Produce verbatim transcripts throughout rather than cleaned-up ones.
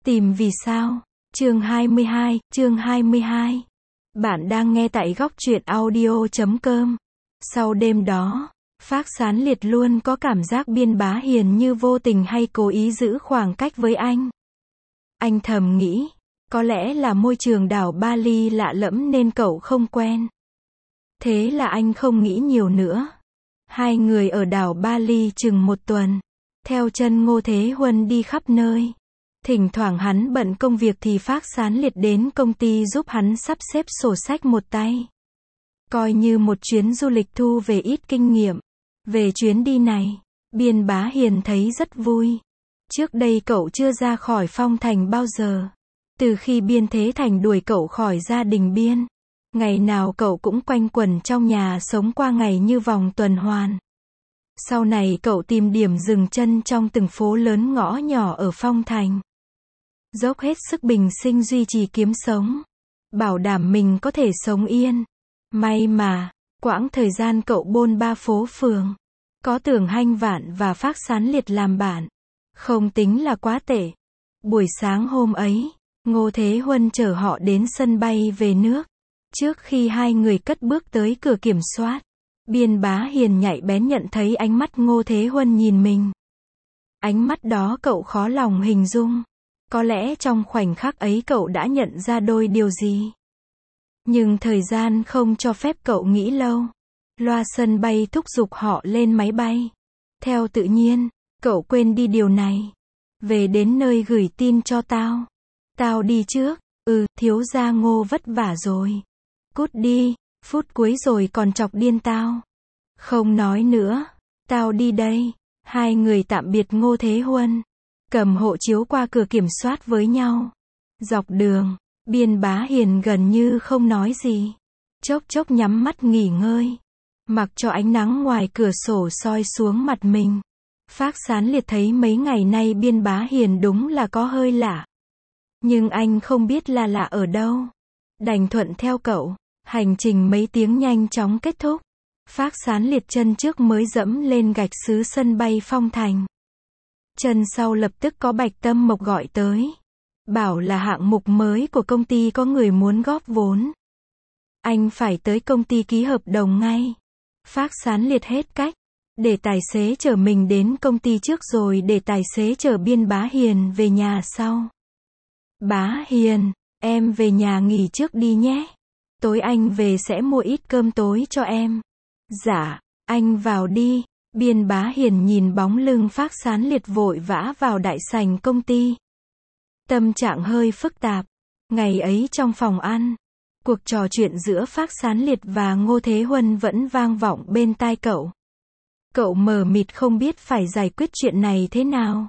Tìm vì sao? Chương hai mươi hai, chương hai mươi hai. Bạn đang nghe tại góc truyện audio chấm com. Sau đêm đó, Phác Sán Liệt luôn có cảm giác Biên Bá Hiền như vô tình hay cố ý giữ khoảng cách với anh. Anh thầm nghĩ, có lẽ là môi trường đảo Bali lạ lẫm nên cậu không quen. Thế là anh không nghĩ nhiều nữa. Hai người ở đảo Bali chừng một tuần, theo chân Ngô Thế Huân đi khắp nơi. Thỉnh thoảng hắn bận công việc thì Phác Sán Liệt đến công ty giúp hắn sắp xếp sổ sách một tay. Coi như một chuyến du lịch thu về ít kinh nghiệm. Về chuyến đi này, Biên Bá Hiền thấy rất vui. Trước đây cậu chưa ra khỏi Phong Thành bao giờ. Từ khi Biên Thế Thành đuổi cậu khỏi gia đình Biên, ngày nào cậu cũng quanh quẩn trong nhà sống qua ngày như vòng tuần hoàn. Sau này cậu tìm điểm dừng chân trong từng phố lớn ngõ nhỏ ở Phong Thành. Dốc hết sức bình sinh duy trì kiếm sống. Bảo đảm mình có thể sống yên. May mà, quãng thời gian cậu bôn ba phố phường, có Tưởng Hanh Vạn và Phác Sán Liệt làm bạn. Không tính là quá tệ. Buổi sáng hôm ấy, Ngô Thế Huân chở họ đến sân bay về nước. Trước khi hai người cất bước tới cửa kiểm soát, Biên Bá Hiền nhạy bén nhận thấy ánh mắt Ngô Thế Huân nhìn mình. Ánh mắt đó cậu khó lòng hình dung. Có lẽ trong khoảnh khắc ấy cậu đã nhận ra đôi điều gì. Nhưng thời gian không cho phép cậu nghĩ lâu. Loa sân bay thúc giục họ lên máy bay. Theo tự nhiên, cậu quên đi điều này. Về đến nơi gửi tin cho tao. Tao đi trước. Ừ, thiếu gia Ngô vất vả rồi. Cút đi, phút cuối rồi còn chọc điên tao. Không nói nữa. Tao đi đây. Hai người tạm biệt Ngô Thế Huân. Cầm hộ chiếu qua cửa kiểm soát với nhau. Dọc đường, Biên Bá Hiền gần như không nói gì. Chốc chốc nhắm mắt nghỉ ngơi. Mặc cho ánh nắng ngoài cửa sổ soi xuống mặt mình. Phác Sán Liệt thấy mấy ngày nay Biên Bá Hiền đúng là có hơi lạ. Nhưng anh không biết là lạ ở đâu. Đành thuận theo cậu. Hành trình mấy tiếng nhanh chóng kết thúc. Phác Sán Liệt chân trước mới dẫm lên gạch xứ sân bay Phong Thành. Chân sau lập tức có Bạch Tâm Mộc gọi tới. Bảo là hạng mục mới của công ty có người muốn góp vốn. Anh phải tới công ty ký hợp đồng ngay. Phác Sán Liệt hết cách. Để tài xế chở mình đến công ty trước rồi để tài xế chở Biên Bá Hiền về nhà sau. Bá Hiền, em về nhà nghỉ trước đi nhé. Tối anh về sẽ mua ít cơm tối cho em. Dạ, anh vào đi. Biên Bá Hiền nhìn bóng lưng Phác Sán Liệt vội vã vào đại sảnh công ty. Tâm trạng hơi phức tạp. Ngày ấy trong phòng ăn, cuộc trò chuyện giữa Phác Sán Liệt và Ngô Thế Huân vẫn vang vọng bên tai cậu. Cậu mờ mịt không biết phải giải quyết chuyện này thế nào.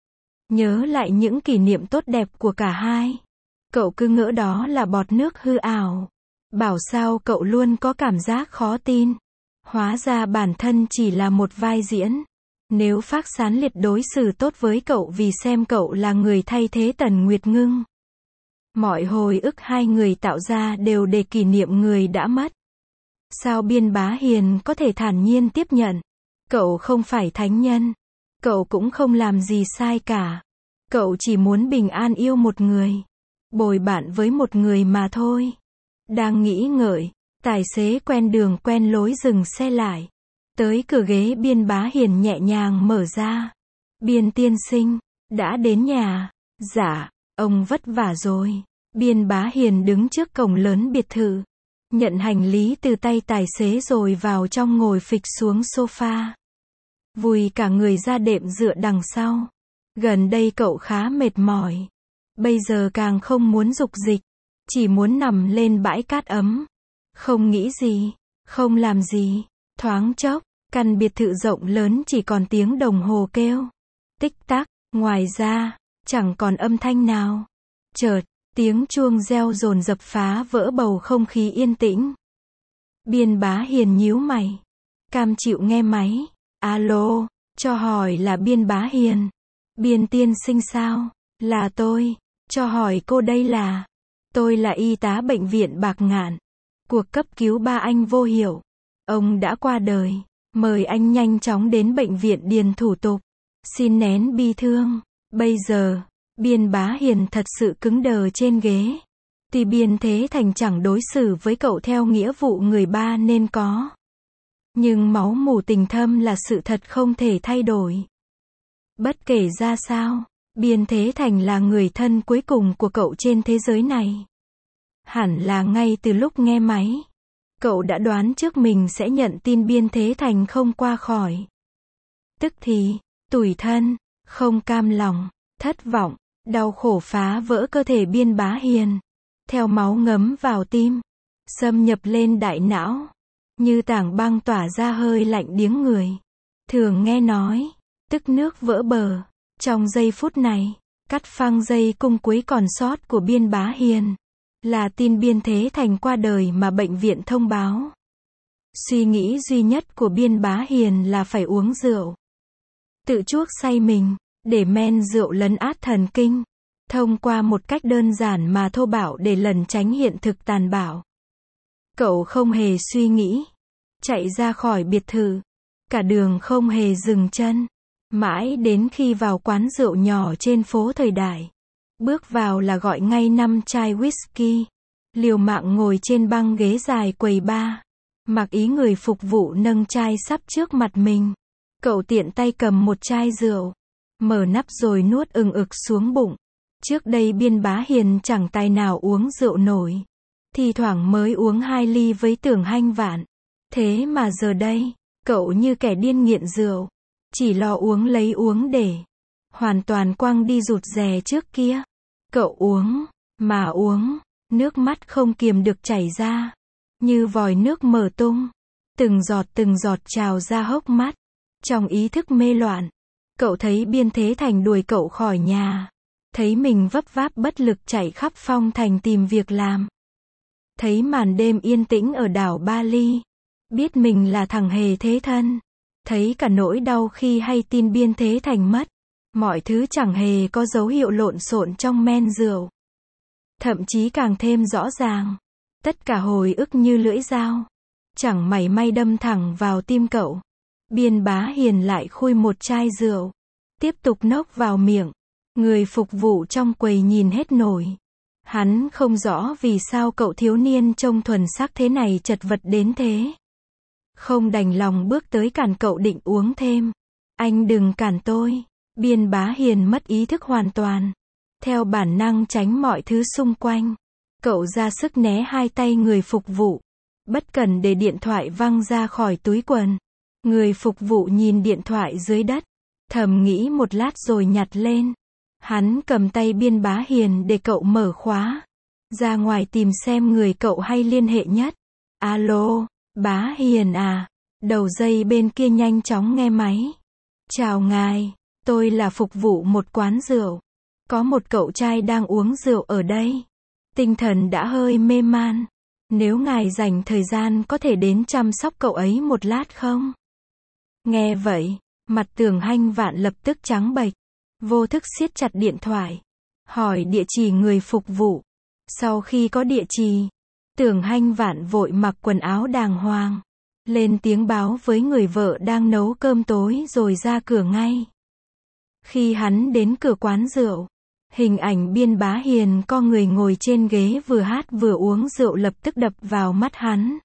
Nhớ lại những kỷ niệm tốt đẹp của cả hai. Cậu cứ ngỡ đó là bọt nước hư ảo. Bảo sao cậu luôn có cảm giác khó tin. Hóa ra bản thân chỉ là một vai diễn. Nếu Phác Sán Liệt đối xử tốt với cậu vì xem cậu là người thay thế Tần Nguyệt Ngưng. Mọi hồi ức hai người tạo ra đều để kỷ niệm người đã mất. Sao Biên Bá Hiền có thể thản nhiên tiếp nhận? Cậu không phải thánh nhân. Cậu cũng không làm gì sai cả. Cậu chỉ muốn bình an yêu một người. Bồi bạn với một người mà thôi. Đang nghĩ ngợi, tài xế quen đường quen lối dừng xe lại. Tới cửa ghế Biên Bá Hiền nhẹ nhàng mở ra. Biên tiên sinh, đã đến nhà. Dạ, ông vất vả rồi. Biên Bá Hiền đứng trước cổng lớn biệt thự. Nhận hành lý từ tay tài xế rồi vào trong ngồi phịch xuống sofa. Vùi cả người ra đệm dựa đằng sau. Gần đây cậu khá mệt mỏi. Bây giờ càng không muốn dục dịch. Chỉ muốn nằm lên bãi cát ấm. Không nghĩ gì, không làm gì. Thoáng chốc, căn biệt thự rộng lớn chỉ còn tiếng đồng hồ kêu. Tích tắc, ngoài ra, chẳng còn âm thanh nào. Chợt, tiếng chuông reo dồn dập phá vỡ bầu không khí yên tĩnh. Biên Bá Hiền nhíu mày. Cam chịu nghe máy. Alo, cho hỏi là Biên Bá Hiền. Biên tiên sinh sao? Là tôi. Cho hỏi cô đây là. Tôi là y tá bệnh viện Bạc Ngạn. Cuộc cấp cứu ba anh Vô Hiểu. Ông đã qua đời. Mời anh nhanh chóng đến bệnh viện điền thủ tục. Xin nén bi thương. Bây giờ, Biên Bá Hiền thật sự cứng đờ trên ghế. Tuy Biên Thế Thành chẳng đối xử với cậu theo nghĩa vụ người ba nên có. Nhưng máu mủ tình thâm là sự thật không thể thay đổi. Bất kể ra sao, Biên Thế Thành là người thân cuối cùng của cậu trên thế giới này. Hẳn là ngay từ lúc nghe máy, cậu đã đoán trước mình sẽ nhận tin Biên Thế Thành không qua khỏi. Tức thì, tủi thân, không cam lòng, thất vọng, đau khổ phá vỡ cơ thể Biên Bá Hiền. Theo máu ngấm vào tim, xâm nhập lên đại não, như tảng băng tỏa ra hơi lạnh điếng người. Thường nghe nói, tức nước vỡ bờ. Trong giây phút này, cắt phăng dây cung cuối còn sót của Biên Bá Hiền, là tin Biên Thế Thành qua đời mà bệnh viện thông báo. Suy nghĩ duy nhất của Biên Bá Hiền là phải uống rượu. Tự chuốc say mình, để men rượu lấn át thần kinh. Thông qua một cách đơn giản mà thô bạo để lẩn tránh hiện thực tàn bạo. Cậu không hề suy nghĩ. Chạy ra khỏi biệt thự. Cả đường không hề dừng chân. Mãi đến khi vào quán rượu nhỏ trên phố thời đại. Bước vào là gọi ngay năm chai whisky. Liều mạng ngồi trên băng ghế dài quầy bar. Mặc ý người phục vụ nâng chai sắp trước mặt mình. Cậu tiện tay cầm một chai rượu. Mở nắp rồi nuốt ừng ực xuống bụng. Trước đây Biên Bá Hiền chẳng tài nào uống rượu nổi. Thì thoảng mới uống hai ly với Tưởng Hanh Vạn. Thế mà giờ đây, cậu như kẻ điên nghiện rượu. Chỉ lo uống lấy uống để. Hoàn toàn quăng đi rụt rè trước kia. Cậu uống, mà uống, nước mắt không kiềm được chảy ra. Như vòi nước mở tung. Từng giọt từng giọt trào ra hốc mắt. Trong ý thức mê loạn, cậu thấy Biên Thế Thành đuổi cậu khỏi nhà. Thấy mình vấp váp bất lực chạy khắp phong thành tìm việc làm. Thấy màn đêm yên tĩnh ở đảo Bali. Biết mình là thằng hề thế thân. Thấy cả nỗi đau khi hay tin Biên Thế Thành mất. Mọi thứ chẳng hề có dấu hiệu lộn xộn trong men rượu. Thậm chí càng thêm rõ ràng. Tất cả hồi ức như lưỡi dao. Chẳng mảy may đâm thẳng vào tim cậu. Biên Bá Hiền lại khui một chai rượu. Tiếp tục nốc vào miệng. Người phục vụ trong quầy nhìn hết nổi. Hắn không rõ vì sao cậu thiếu niên trông thuần sắc thế này chật vật đến thế. Không đành lòng bước tới cản cậu định uống thêm. Anh đừng cản tôi. Biên Bá Hiền mất ý thức hoàn toàn. Theo bản năng tránh mọi thứ xung quanh. Cậu ra sức né hai tay người phục vụ. Bất cần để điện thoại văng ra khỏi túi quần. Người phục vụ nhìn điện thoại dưới đất. Thầm nghĩ một lát rồi nhặt lên. Hắn cầm tay Biên Bá Hiền để cậu mở khóa. Ra ngoài tìm xem người cậu hay liên hệ nhất. Alo, Bá Hiền à? Đầu dây bên kia nhanh chóng nghe máy. Chào ngài, tôi là phục vụ một quán rượu. Có một cậu trai đang uống rượu ở đây. Tinh thần đã hơi mê man. Nếu ngài dành thời gian có thể đến chăm sóc cậu ấy một lát không? Nghe vậy, mặt Tưởng Hanh Vạn lập tức trắng bệch. Vô thức siết chặt điện thoại. Hỏi địa chỉ người phục vụ. Sau khi có địa chỉ, Tưởng Hanh Vạn vội mặc quần áo đàng hoàng. Lên tiếng báo với người vợ đang nấu cơm tối rồi ra cửa ngay. Khi hắn đến cửa quán rượu, hình ảnh Biên Bá Hiền co người ngồi trên ghế vừa hát vừa uống rượu lập tức đập vào mắt hắn.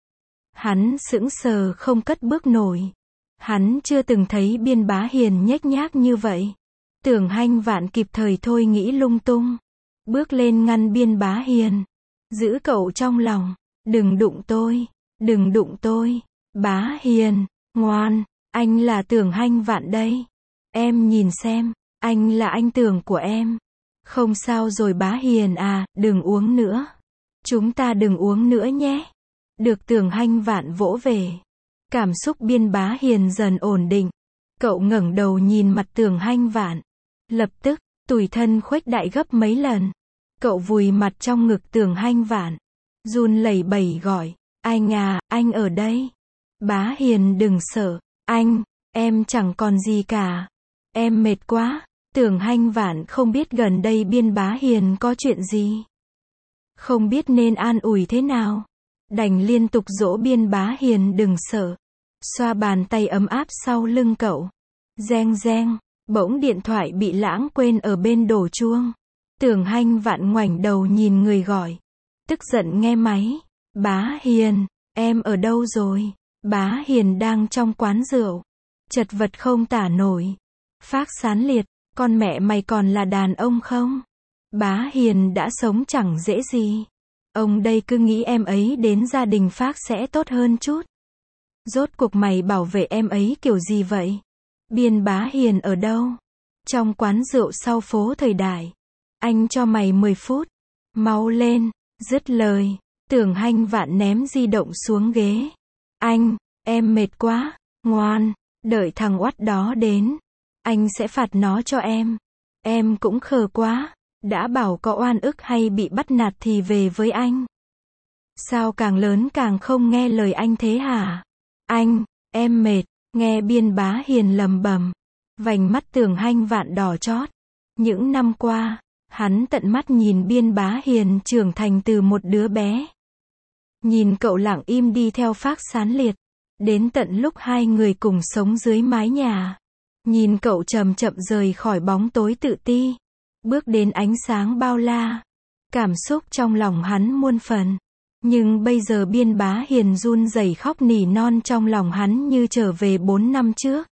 Hắn sững sờ không cất bước nổi. Hắn chưa từng thấy Biên Bá Hiền nhếch nhác như vậy. Tưởng Hanh Vạn kịp thời thôi nghĩ lung tung. Bước lên ngăn Biên Bá Hiền. Giữ cậu trong lòng. Đừng đụng tôi. Đừng đụng tôi. Bá Hiền, ngoan. Anh là Tưởng Hanh Vạn đây. Em nhìn xem. Anh là anh Tưởng của em. Không sao rồi Bá Hiền à, đừng uống nữa. Chúng ta đừng uống nữa nhé. Được Tưởng Hanh Vạn vỗ về. Cảm xúc Biên Bá Hiền dần ổn định. Cậu ngẩng đầu nhìn mặt Tưởng Hanh Vạn. Lập tức, tủi thân khuếch đại gấp mấy lần. Cậu vùi mặt trong ngực Tưởng Hanh Vạn. Run lẩy bẩy gọi. Anh à, anh ở đây. Bá Hiền đừng sợ. Anh, em chẳng còn gì cả. Em mệt quá. Tưởng Hanh Vạn không biết gần đây Biên Bá Hiền có chuyện gì. Không biết nên an ủi thế nào. Đành liên tục dỗ Biên Bá Hiền đừng sợ. Xoa bàn tay ấm áp sau lưng cậu. Reng reng. Bỗng điện thoại bị lãng quên ở bên đổ chuông. Tưởng Hanh Vạn ngoảnh đầu nhìn người gọi. Tức giận nghe máy. Bá Hiền, em ở đâu rồi? Bá Hiền đang trong quán rượu. Chật vật không tả nổi. Phác Sán Liệt, con mẹ mày còn là đàn ông không? Bá Hiền đã sống chẳng dễ gì. Ông đây cứ nghĩ em ấy đến gia đình Phác sẽ tốt hơn chút. Rốt cuộc mày bảo vệ em ấy kiểu gì vậy? Biên Bá Hiền ở đâu? Trong quán rượu sau phố Thời Đại. Anh cho mày mười phút. Mau lên. Dứt lời. Tưởng Hanh Vạn ném di động xuống ghế. Anh, em mệt quá. Ngoan. Đợi thằng oắt đó đến. Anh sẽ phạt nó cho em. Em cũng khờ quá. Đã bảo có oan ức hay bị bắt nạt thì về với anh. Sao càng lớn càng không nghe lời anh thế hả? Anh, em mệt. Nghe Biên Bá Hiền lầm bầm. Vành mắt Tưởng Hanh Vạn đỏ chót. Những năm qua, hắn tận mắt nhìn Biên Bá Hiền trưởng thành từ một đứa bé. Nhìn cậu lặng im đi theo Phác Sán Liệt. Đến tận lúc hai người cùng sống dưới mái nhà. Nhìn cậu chậm chậm rời khỏi bóng tối tự ti. Bước đến ánh sáng bao la. Cảm xúc trong lòng hắn muôn phần. Nhưng bây giờ Biên Bá Hiền run rẩy khóc nỉ non trong lòng hắn như trở về bốn năm trước.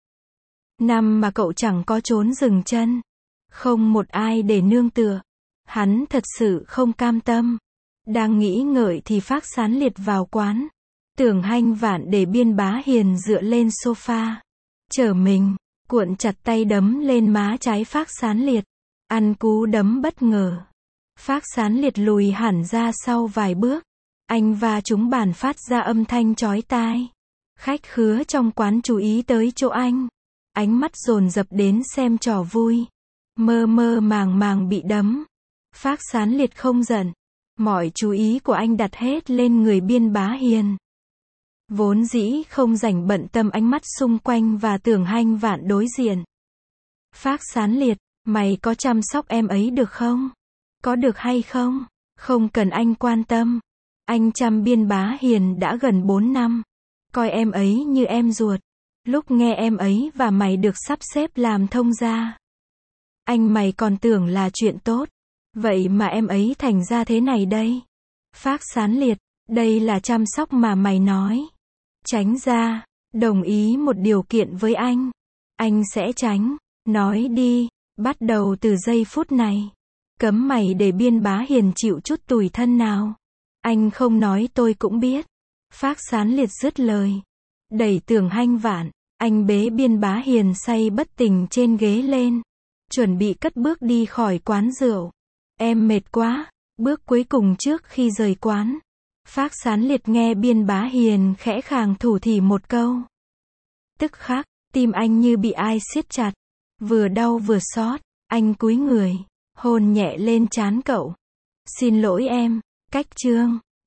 Năm mà cậu chẳng có chốn dừng chân. Không một ai để nương tựa. Hắn thật sự không cam tâm. Đang nghĩ ngợi thì Phác Sán Liệt vào quán. Tưởng Hanh Vạn để Biên Bá Hiền dựa lên sofa. Trở mình, cuộn chặt tay đấm lên má trái Phác Sán Liệt. Ăn cú đấm bất ngờ. Phác Sán Liệt lùi hẳn ra sau vài bước. Anh va trúng bàn phát ra âm thanh chói tai. Khách khứa trong quán chú ý tới chỗ anh. Ánh mắt dồn dập đến xem trò vui. Mơ mơ màng màng bị đấm. Phác Sán Liệt không giận. Mọi chú ý của anh đặt hết lên người Biên Bá Hiền. Vốn dĩ không rảnh bận tâm ánh mắt xung quanh và Tưởng Hanh Vạn đối diện. Phác Sán Liệt, mày có chăm sóc em ấy được không? Có được hay không? Không cần anh quan tâm. Anh chăm Biên Bá Hiền đã gần bốn năm. Coi em ấy như em ruột. Lúc nghe em ấy và mày được sắp xếp làm thông gia. Anh mày còn tưởng là chuyện tốt. Vậy mà em ấy thành ra thế này đây. Phác Sán Liệt, đây là chăm sóc mà mày nói. Tránh ra, đồng ý một điều kiện với anh. Anh sẽ tránh. Nói đi, bắt đầu từ giây phút này. Cấm mày để Biên Bá Hiền chịu chút tủi thân nào. Anh không nói tôi cũng biết. Phác Sán Liệt dứt lời. Đẩy Tưởng Hanh Vạn, anh bế Biên Bá Hiền say bất tỉnh trên ghế lên. Chuẩn bị cất bước đi khỏi quán rượu. Em mệt quá. Bước cuối cùng trước khi rời quán. Phác Sán Liệt nghe Biên Bá Hiền khẽ khàng thủ thỉ một câu. Tức khắc, tim anh như bị ai siết chặt. Vừa đau vừa xót. Anh cúi người, hôn nhẹ lên trán cậu. Xin lỗi em, cách chương.